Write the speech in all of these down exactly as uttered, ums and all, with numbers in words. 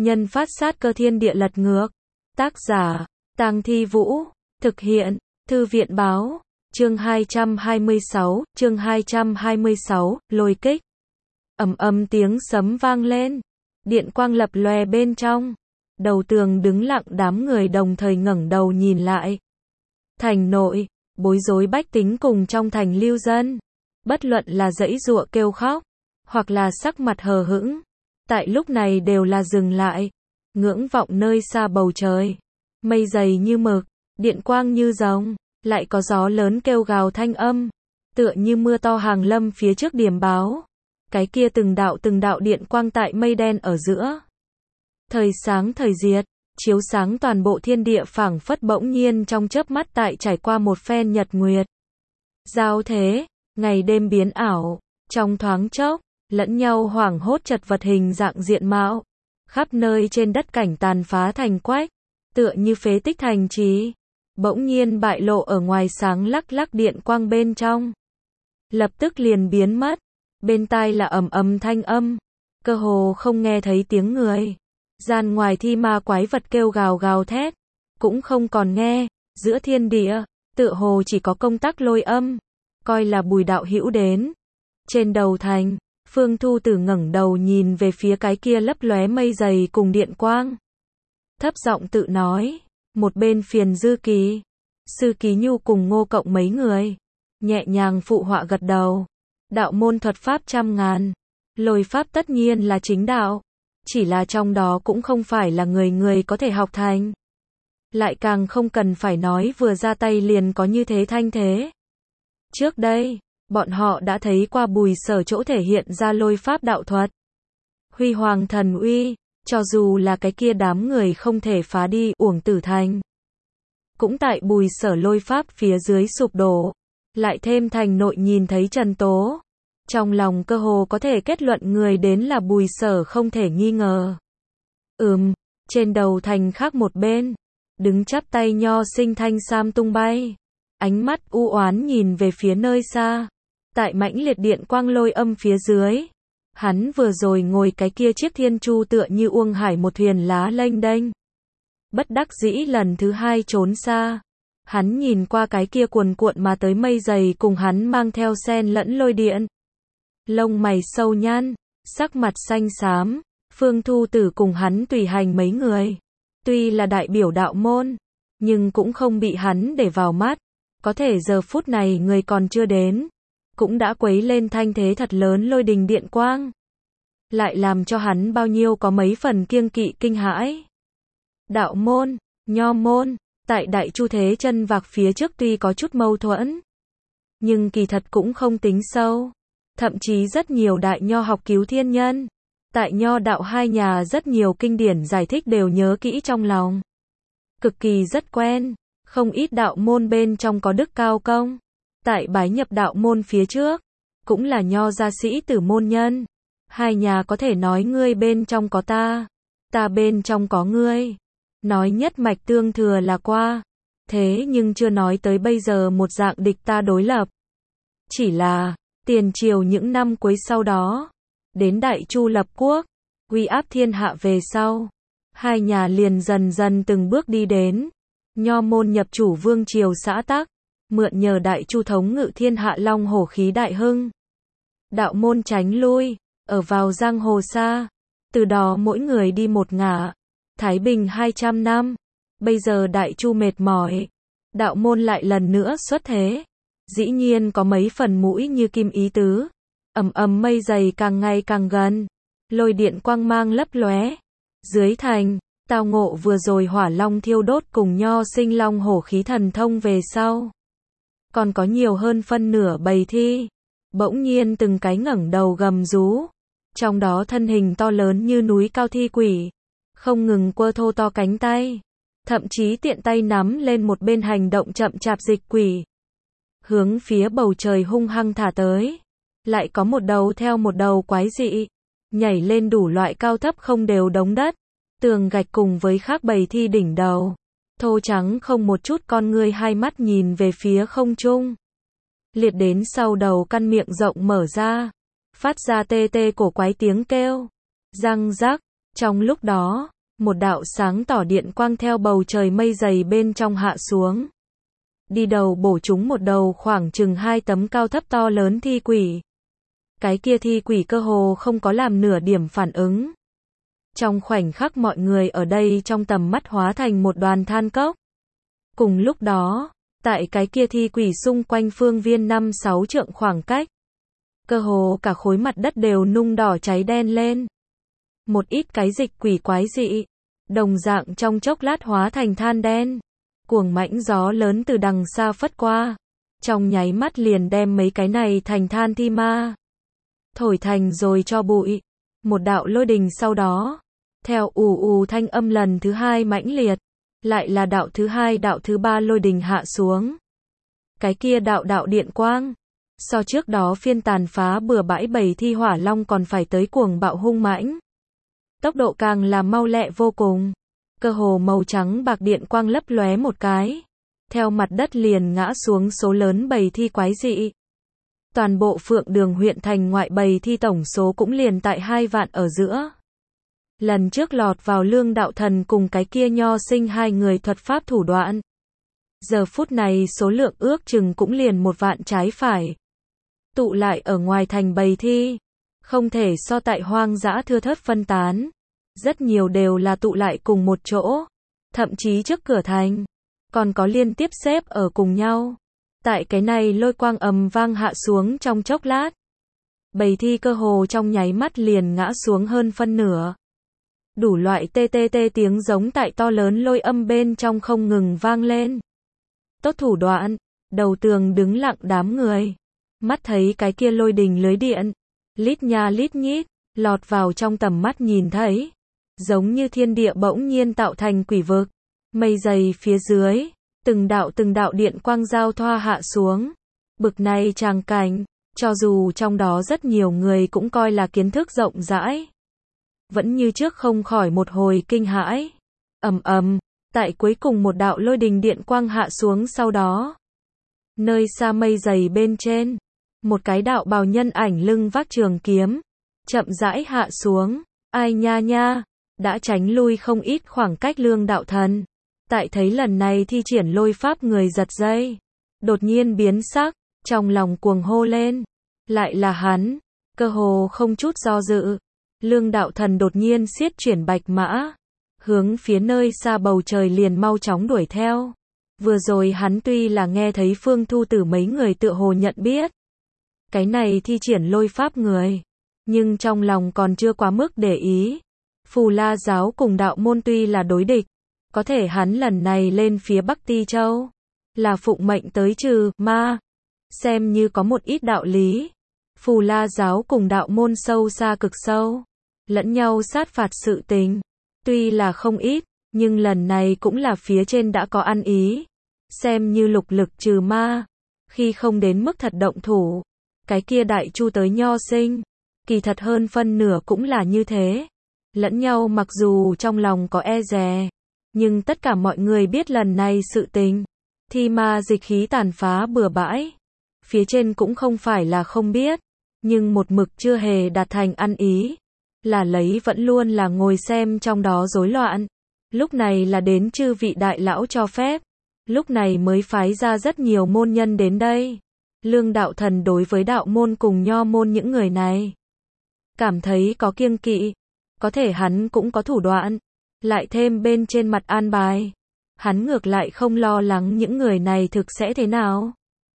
Nhân phát sát cơ thiên địa lật ngược. Tác giả, Tang Thi Vũ. Thực hiện, Thư viện báo. Chương hai trăm hai mươi sáu, chương hai trăm hai mươi sáu, lôi kích. Ầm ầm tiếng sấm vang lên. Điện quang lập lòe bên trong. Đầu tường đứng lặng đám người đồng thời ngẩng đầu nhìn lại. Thành nội, bối rối bách tính cùng trong thành lưu dân. Bất luận là giãy giụa kêu khóc, hoặc là sắc mặt hờ hững. Tại lúc này đều là dừng lại. Ngưỡng vọng nơi xa bầu trời. Mây dày như mực, điện quang như rồng, lại có gió lớn kêu gào thanh âm. Tựa như mưa to hàng lâm phía trước điểm báo. Cái kia từng đạo từng đạo điện quang tại mây đen ở giữa. Thời sáng thời diệt, chiếu sáng toàn bộ thiên địa phảng phất bỗng nhiên trong chớp mắt tại trải qua một phen nhật nguyệt. Giao thế, ngày đêm biến ảo, trong thoáng chốc, lẫn nhau hoảng hốt chật vật hình dạng diện mạo. Khắp nơi trên đất cảnh tàn phá thành quách, tựa như phế tích thành trì, bỗng nhiên bại lộ ở ngoài sáng lắc lắc điện quang bên trong. Lập tức liền biến mất, bên tai là ầm ầm thanh âm, cơ hồ không nghe thấy tiếng người. Gian ngoài thi ma quái vật kêu gào gào thét, cũng không còn nghe, giữa thiên địa, tựa hồ chỉ có công tắc lôi âm, coi là Bùi đạo hữu đến. Trên đầu thành, Phương Thu Tử ngẩng đầu nhìn về phía cái kia lấp lóe mây dày cùng điện quang. Thấp giọng tự nói, một bên Phiền Dư Kỳ, Sư Ký Nhu cùng Ngô Cộng mấy người, nhẹ nhàng phụ họa gật đầu. Đạo môn thuật pháp trăm ngàn, lôi pháp tất nhiên là chính đạo, chỉ là trong đó cũng không phải là người người có thể học thành. Lại càng không cần phải nói vừa ra tay liền có như thế thanh thế. Trước đây, bọn họ đã thấy qua Bùi Sở chỗ thể hiện ra lôi pháp đạo thuật. Huy hoàng thần uy, cho dù là cái kia đám người không thể phá đi Uổng Tử Thành. Cũng tại Bùi Sở lôi pháp phía dưới sụp đổ. Lại thêm thành nội nhìn thấy Trần Tố. Trong lòng cơ hồ có thể kết luận người đến là Bùi Sở không thể nghi ngờ. Ừm, trên đầu thành khác một bên, đứng chắp tay Nho Sinh thanh sam tung bay. Ánh mắt u oán nhìn về phía nơi xa. Tại mãnh liệt điện quang lôi âm phía dưới. Hắn vừa rồi ngồi cái kia chiếc thiên chu tựa như uông hải một thuyền lá lênh đênh. Bất đắc dĩ lần thứ hai trốn xa. Hắn nhìn qua cái kia cuồn cuộn mà tới mây dày cùng hắn mang theo sen lẫn lôi điện. Lông mày sâu nhăn, sắc mặt xanh xám, Phương Thu Tử cùng hắn tùy hành mấy người. Tuy là đại biểu đạo môn, nhưng cũng không bị hắn để vào mắt. Có thể giờ phút này người còn chưa đến, cũng đã quấy lên thanh thế thật lớn lôi đình điện quang. Lại làm cho hắn bao nhiêu có mấy phần kiêng kỵ kinh hãi. Đạo môn, Nho môn, tại Đại Chu Thế Chân Vạc phía trước tuy có chút mâu thuẫn, nhưng kỳ thật cũng không tính sâu. Thậm chí rất nhiều đại nho học cứu thiên nhân, tại nho đạo hai nhà rất nhiều kinh điển giải thích đều nhớ kỹ trong lòng. Cực kỳ rất quen, không ít đạo môn bên trong có đức cao công. Tại bái nhập đạo môn phía trước, cũng là nho gia sĩ tử môn nhân. Hai nhà có thể nói ngươi bên trong có ta, ta bên trong có ngươi. Nói nhất mạch tương thừa là qua. Thế nhưng chưa nói tới bây giờ một dạng địch ta đối lập. Chỉ là, tiền triều những năm cuối sau đó, đến Đại Chu lập quốc, uy áp thiên hạ về sau. Hai nhà liền dần dần từng bước đi đến. Nho môn nhập chủ vương triều xã tắc, mượn nhờ Đại Chu thống ngự thiên hạ long hổ khí đại hưng. Đạo môn tránh lui, ở vào giang hồ xa. Từ đó mỗi người đi một ngả. Thái Bình hai trăm năm, bây giờ Đại Chu mệt mỏi, đạo môn lại lần nữa xuất thế. Dĩ nhiên có mấy phần mũi như kim ý tứ. Ầm ầm mây dày càng ngày càng gần, lôi điện quang mang lấp lóe. Dưới thành, tao ngộ vừa rồi hỏa long thiêu đốt cùng Nho Sinh long hổ khí thần thông về sau. Còn có nhiều hơn phân nửa bầy thi, bỗng nhiên từng cái ngẩng đầu gầm rú. Trong đó thân hình to lớn như núi cao thi quỷ, không ngừng quơ thô to cánh tay, thậm chí tiện tay nắm lên một bên hành động chậm chạp dịch quỷ. Hướng phía bầu trời hung hăng thả tới. Lại có một đầu theo một đầu quái dị, nhảy lên đủ loại cao thấp không đều đống đất, tường gạch cùng với khác bầy thi đỉnh đầu. Thô trắng không một chút con ngươi hai mắt nhìn về phía không trung. Liệt đến sau đầu căn miệng rộng mở ra, phát ra tê tê cổ quái tiếng kêu. Răng rắc, Trong lúc đó, một đạo sáng tỏ điện quang theo bầu trời mây dày bên trong hạ xuống. Đi đầu bổ trúng một đầu khoảng chừng hai tấm cao thấp to lớn thi quỷ. Cái kia thi quỷ cơ hồ không có làm nửa điểm phản ứng. Trong khoảnh khắc mọi người ở đây trong tầm mắt hóa thành một đoàn than cốc. Cùng lúc đó, tại cái kia thi quỷ xung quanh phương viên năm sáu trượng khoảng cách, cơ hồ cả khối mặt đất đều nung đỏ cháy đen lên. Một ít cái dịch quỷ quái dị, đồng dạng trong chốc lát hóa thành than đen. Cuồng mãnh gió lớn từ đằng xa phất qua, trong nháy mắt liền đem mấy cái này thành than thi ma thổi thành rồi cho bụi. Một đạo lôi đình sau đó, theo ù ù thanh âm lần thứ hai mãnh liệt, lại là đạo thứ hai đạo thứ ba lôi đình hạ xuống. Cái kia đạo đạo điện quang, so trước đó phiên tàn phá bừa bãi bầy thi hỏa long còn phải tới cuồng bạo hung mãnh. Tốc độ càng là mau lẹ vô cùng. Cơ hồ màu trắng bạc điện quang lấp lóe một cái, theo mặt đất liền ngã xuống số lớn bầy thi quái dị. Toàn bộ Phượng Đường huyện thành ngoại bầy thi tổng số cũng liền tại hai vạn ở giữa. Lần trước lọt vào Lương Đạo Thần cùng cái kia Nho Sinh hai người thuật pháp thủ đoạn. Giờ phút này số lượng ước chừng cũng liền một vạn trái phải. Tụ lại ở ngoài thành bầy thi, không thể so tại hoang dã thưa thớt phân tán. Rất nhiều đều là tụ lại cùng một chỗ, thậm chí trước cửa thành, còn có liên tiếp xếp ở cùng nhau. Tại cái này lôi quang ầm vang hạ xuống trong chốc lát, bầy thi cơ hồ trong nháy mắt liền ngã xuống hơn phân nửa. Đủ loại tê tê tê tiếng giống tại to lớn lôi âm bên trong không ngừng vang lên. Tốt thủ đoạn, đầu tường đứng lặng đám người, mắt thấy cái kia lôi đình lưới điện, lít nha lít nhít, lọt vào trong tầm mắt nhìn thấy. Giống như thiên địa bỗng nhiên tạo thành quỷ vực, mây dày phía dưới, từng đạo từng đạo điện quang giao thoa hạ xuống. Bực này tràng cảnh, cho dù trong đó rất nhiều người cũng coi là kiến thức rộng rãi, vẫn như trước không khỏi một hồi kinh hãi. Ầm ầm, tại cuối cùng một đạo lôi đình điện quang hạ xuống sau đó, nơi xa mây dày bên trên, một cái đạo bào nhân ảnh lưng vác trường kiếm, chậm rãi hạ xuống. Ai nha nha, đã tránh lui không ít khoảng cách Lương Đạo Thần. Tại thấy lần này thi triển lôi pháp người giật dây, đột nhiên biến sắc, trong lòng cuồng hô lên. Lại là hắn, cơ hồ không chút do dự. Lương Đạo Thần đột nhiên xiết chuyển bạch mã, hướng phía nơi xa bầu trời liền mau chóng đuổi theo. Vừa rồi hắn tuy là nghe thấy Phương Thu Tử mấy người tựa hồ nhận biết cái này thi triển lôi pháp người, nhưng trong lòng còn chưa quá mức để ý. Phù La giáo cùng đạo môn tuy là đối địch, có thể hắn lần này lên phía Bắc Ti Châu, là phụng mệnh tới trừ ma, xem như có một ít đạo lý. Phù La giáo cùng đạo môn sâu xa cực sâu, lẫn nhau sát phạt sự tình, tuy là không ít, nhưng lần này cũng là phía trên đã có ăn ý, xem như lục lực trừ ma, khi không đến mức thật động thủ. Cái kia đại chu tới Nho Sinh, kỳ thật hơn phân nửa cũng là như thế. Lẫn nhau mặc dù trong lòng có e dè, nhưng tất cả mọi người biết lần này sự tình, thi ma dịch khí tàn phá bừa bãi. Phía trên cũng không phải là không biết, nhưng một mực chưa hề đạt thành ăn ý, là lấy vẫn luôn là ngồi xem trong đó rối loạn. Lúc này là đến chư vị đại lão cho phép, lúc này mới phái ra rất nhiều môn nhân đến đây. Lương Đạo Thần đối với đạo môn cùng nho môn những người này, cảm thấy có kiêng kỵ. Có thể hắn cũng có thủ đoạn, lại thêm bên trên mặt an bài, hắn ngược lại không lo lắng những người này thực sẽ thế nào.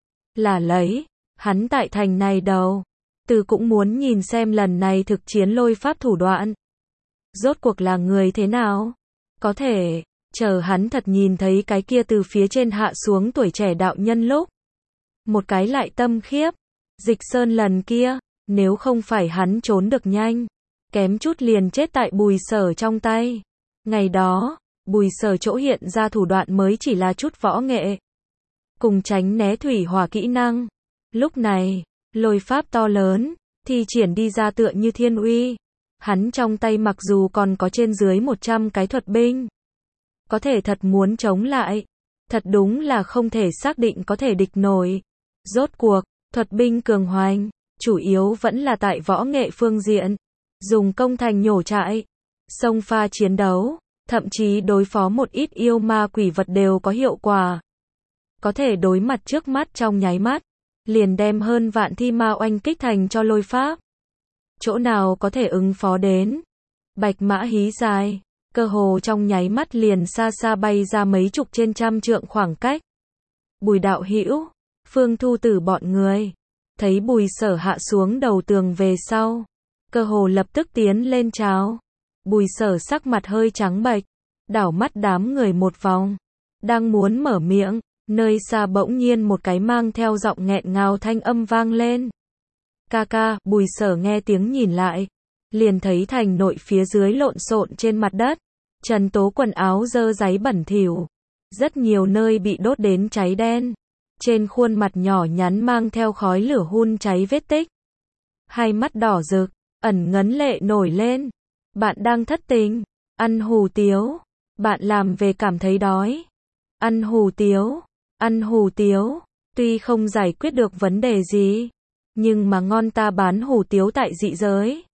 Là lấy, hắn tại thành này đầu, từ cũng muốn nhìn xem lần này thực chiến lôi pháp thủ đoạn, rốt cuộc là người thế nào. Có thể, chờ hắn thật nhìn thấy cái kia từ phía trên hạ xuống tuổi trẻ đạo nhân lúc, một cái lại tâm khiếp. Dịch Sơn lần kia, nếu không phải hắn trốn được nhanh, kém chút liền chết tại Bùi Sở trong tay. Ngày đó, Bùi Sở chỗ hiện ra thủ đoạn mới chỉ là chút võ nghệ, cùng tránh né thủy hỏa kỹ năng. Lúc này, lôi pháp to lớn, thi triển đi ra tựa như thiên uy. Hắn trong tay mặc dù còn có trên dưới một trăm cái thuật binh, có thể thật muốn chống lại, thật đúng là không thể xác định có thể địch nổi. Rốt cuộc, thuật binh cường hoành, chủ yếu vẫn là tại võ nghệ phương diện, dùng công thành nhổ trại. xông pha chiến đấu, thậm chí đối phó một ít yêu ma quỷ vật đều có hiệu quả. Có thể đối mặt trước mắt trong nháy mắt, liền đem hơn vạn thi ma oanh kích thành cho lôi pháp. Chỗ nào có thể ứng phó đến. Bạch mã hí dài, cơ hồ trong nháy mắt liền xa xa bay ra mấy chục trên trăm trượng khoảng cách. Bùi đạo hữu, Phương Thu Tử bọn người, thấy Bùi Sở hạ xuống đầu tường về sau, cơ hồ lập tức tiến lên chào. Bùi Sở sắc mặt hơi trắng bệch, đảo mắt đám người một vòng, đang muốn mở miệng, nơi xa bỗng nhiên một cái mang theo giọng nghẹn ngào thanh âm vang lên. Ca ca, Bùi Sở nghe tiếng nhìn lại, liền thấy thành nội phía dưới lộn xộn trên mặt đất, Trần Tố quần áo dơ dáy bẩn thỉu, rất nhiều nơi bị đốt đến cháy đen, trên khuôn mặt nhỏ nhắn mang theo khói lửa hun cháy vết tích. Hai mắt đỏ rực, ẩn ngấn lệ nổi lên. Bạn đang thất tình, ăn hủ tiếu, bạn làm về cảm thấy đói. Ăn hủ tiếu, ăn hủ tiếu, tuy không giải quyết được vấn đề gì, nhưng mà ngon ta bán hủ tiếu tại dị giới.